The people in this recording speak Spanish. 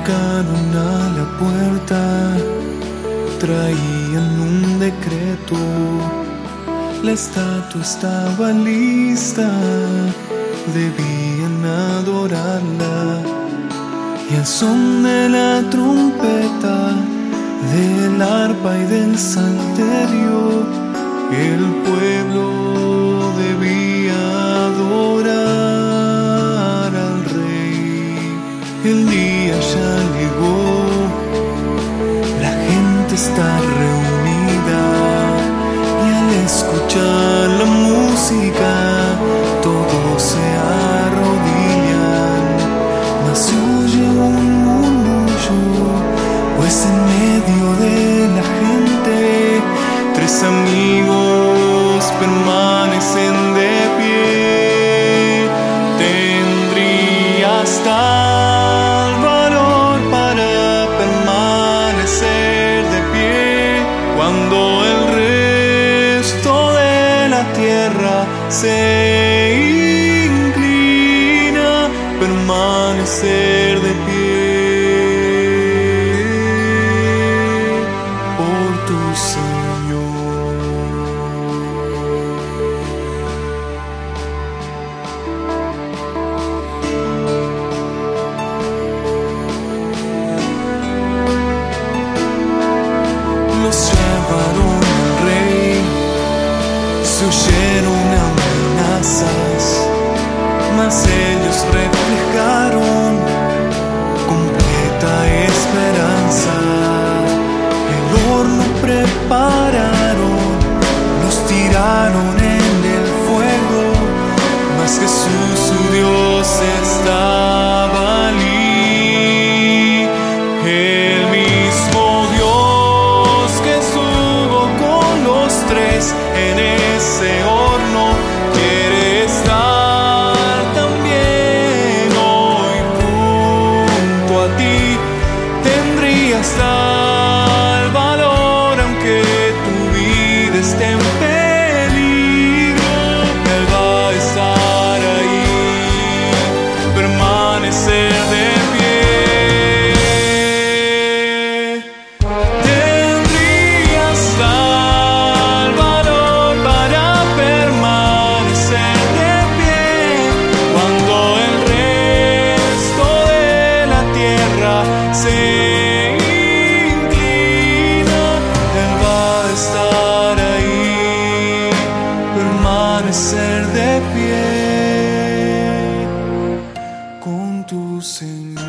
Tocaron a la puerta, traían un decreto. La estatua estaba lista, debían adorarla. Y al son de la trompeta, del arpa y del salterio, el pueblo debía adorar al Rey. El día ya llegó, la gente está reunida, y al escuchar la música todos se arrodillan. Mas se oye un murmullo, pues en medio de la gente tres amigos permanecen de pie. ¿Tendrías tal valor para permanecer de pie cuando el resto de la tierra se inclina? Permanecer de pie por tu Señor. Los llevaron al Rey, se oyeron amenazas, mas ellos reflejaron completa esperanza. El horno prepararon, los tiraron en el fuego, mas Jesús su Dios estaba allí. El mismo Dios que estuvo con los tres en ese horno quiere estar también hoy junto a ti. Tendrías tal valor aunque tu vida esté en peligro. Él va a estar ahí, permanecer de pie. Tendrías tal valor para permanecer de pie cuando el resto de la tierra se inclina. Él va a estar ahí, permanecer de pie con tu Señor.